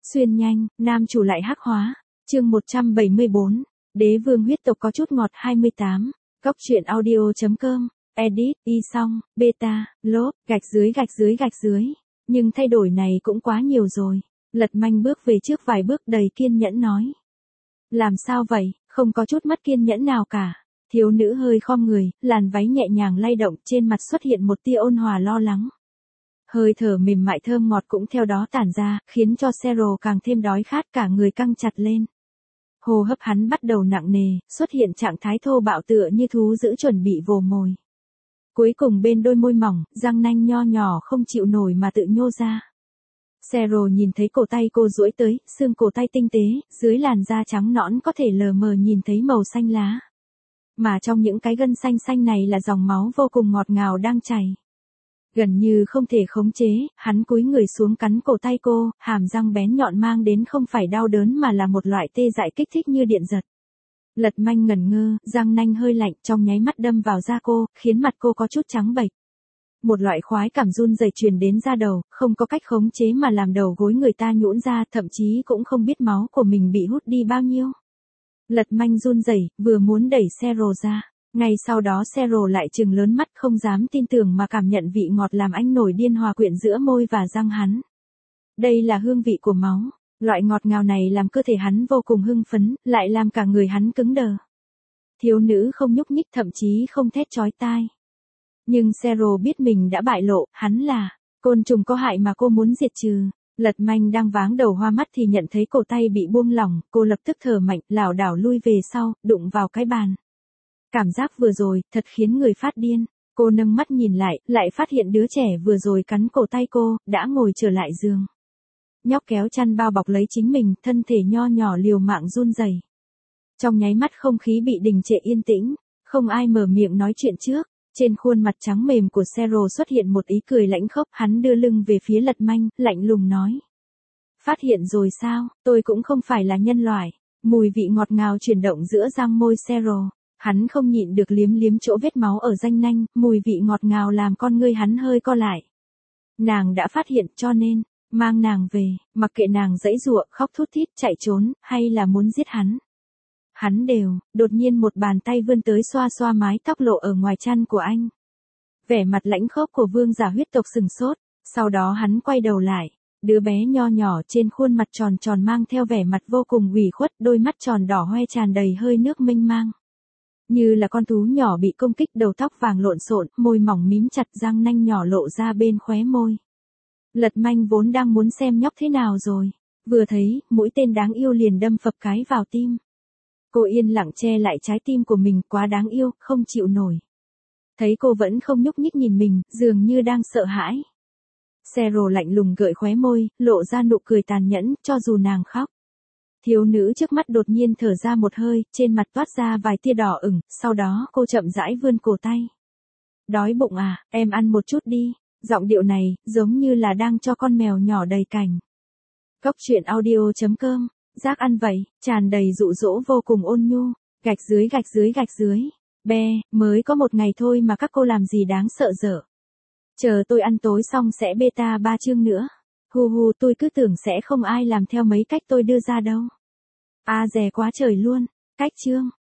Xuyên nhanh, nam chủ lại hắc hóa. Chương 174. Đế vương huyết tộc có chút ngọt 28. Cóc truyện audio.com. Edit, y xong, beta, lốp, gạch dưới. Nhưng thay đổi này cũng quá nhiều rồi. Lật Manh bước về trước vài bước đầy kiên nhẫn nói. Làm sao vậy, không có chút mất kiên nhẫn nào cả. Thiếu nữ hơi khom người, làn váy nhẹ nhàng lay động, trên mặt xuất hiện một tia ôn hòa lo lắng. Hơi thở mềm mại thơm ngọt cũng theo đó tản ra, khiến cho Cheryl càng thêm đói khát, cả người căng chặt lên. Hô hấp hắn bắt đầu nặng nề, xuất hiện trạng thái thô bạo tựa như thú dữ chuẩn bị vồ mồi. Cuối cùng bên đôi môi mỏng, răng nanh nho nhỏ không chịu nổi mà tự nhô ra. Cheryl nhìn thấy cổ tay cô duỗi tới, xương cổ tay tinh tế, dưới làn da trắng nõn có thể lờ mờ nhìn thấy màu xanh lá. Mà trong những cái gân xanh xanh này là dòng máu vô cùng ngọt ngào đang chảy. Gần như không thể khống chế, hắn cúi người xuống cắn cổ tay cô, hàm răng bén nhọn mang đến không phải đau đớn mà là một loại tê dại kích thích như điện giật. Lật Manh ngẩn ngơ, răng nanh hơi lạnh trong nháy mắt đâm vào da cô, khiến mặt cô có chút trắng bệch. Một loại khoái cảm run rẩy truyền đến da đầu, không có cách khống chế mà làm đầu gối người ta nhũn ra, thậm chí cũng không biết máu của mình bị hút đi bao nhiêu. Lật Manh run rẩy, vừa muốn đẩy Cheryl ra. Ngay sau đó Cheryl lại trừng lớn mắt không dám tin tưởng mà cảm nhận vị ngọt làm anh nổi điên hòa quyện giữa môi và răng hắn. Đây là hương vị của máu, loại ngọt ngào này làm cơ thể hắn vô cùng hưng phấn, lại làm cả người hắn cứng đờ. Thiếu nữ không nhúc nhích, thậm chí không thét chói tai. Nhưng Cheryl biết mình đã bại lộ, hắn là côn trùng có hại mà cô muốn diệt trừ. Lật Manh đang váng đầu hoa mắt thì nhận thấy cổ tay bị buông lỏng, cô lập tức thở mạnh, lảo đảo lui về sau, đụng vào cái bàn. Cảm giác vừa rồi, thật khiến người phát điên. Cô nâng mắt nhìn lại phát hiện đứa trẻ vừa rồi cắn cổ tay cô, đã ngồi trở lại giường. Nhóc kéo chăn bao bọc lấy chính mình, thân thể nho nhỏ liều mạng run rẩy. Trong nháy mắt không khí bị đình trệ yên tĩnh, không ai mở miệng nói chuyện trước. Trên khuôn mặt trắng mềm của Cheryl xuất hiện một ý cười lãnh khốc, hắn đưa lưng về phía Lật Manh, lạnh lùng nói. Phát hiện rồi sao, tôi cũng không phải là nhân loại. Mùi vị ngọt ngào chuyển động giữa răng môi Cheryl. Hắn không nhịn được liếm liếm chỗ vết máu ở răng nanh, mùi vị ngọt ngào làm con ngươi hắn hơi co lại. Nàng đã phát hiện cho nên, mang nàng về, mặc kệ nàng giãy giụa, khóc thút thít, chạy trốn, hay là muốn giết hắn. Hắn đều, đột nhiên một bàn tay vươn tới xoa xoa mái tóc lộ ở ngoài chăn của anh. Vẻ mặt lãnh khốc của vương giả huyết tộc sừng sốt, sau đó hắn quay đầu lại, đứa bé nho nhỏ trên khuôn mặt tròn tròn mang theo vẻ mặt vô cùng ủy khuất, đôi mắt tròn đỏ hoe tràn đầy hơi nước mênh mang. Như là con thú nhỏ bị công kích, đầu tóc vàng lộn xộn, môi mỏng mím chặt, răng nanh nhỏ lộ ra bên khóe môi. Lật Manh vốn đang muốn xem nhóc thế nào rồi, vừa thấy, mũi tên đáng yêu liền đâm phập cái vào tim. Cô yên lặng che lại trái tim của mình, quá đáng yêu, không chịu nổi. Thấy cô vẫn không nhúc nhích nhìn mình, dường như đang sợ hãi. Cheryl lạnh lùng gợi khóe môi, lộ ra nụ cười tàn nhẫn, cho dù nàng khóc. Thiếu nữ trước mắt đột nhiên thở ra một hơi, trên mặt toát ra vài tia đỏ ửng, sau đó cô chậm rãi vươn cổ tay. Đói bụng à, em ăn một chút đi. Giọng điệu này, giống như là đang cho con mèo nhỏ đầy cảnh. Cóc truyện audio.com. Giác ăn vậy, tràn đầy dụ dỗ vô cùng ôn nhu. Gạch dưới. Be, mới có một ngày thôi mà các cô làm gì đáng sợ dở. Chờ tôi ăn tối xong sẽ beta 3 chương nữa. Hu tôi cứ tưởng sẽ không ai làm theo mấy cách tôi đưa ra đâu. Dè quá trời luôn. Cách chương.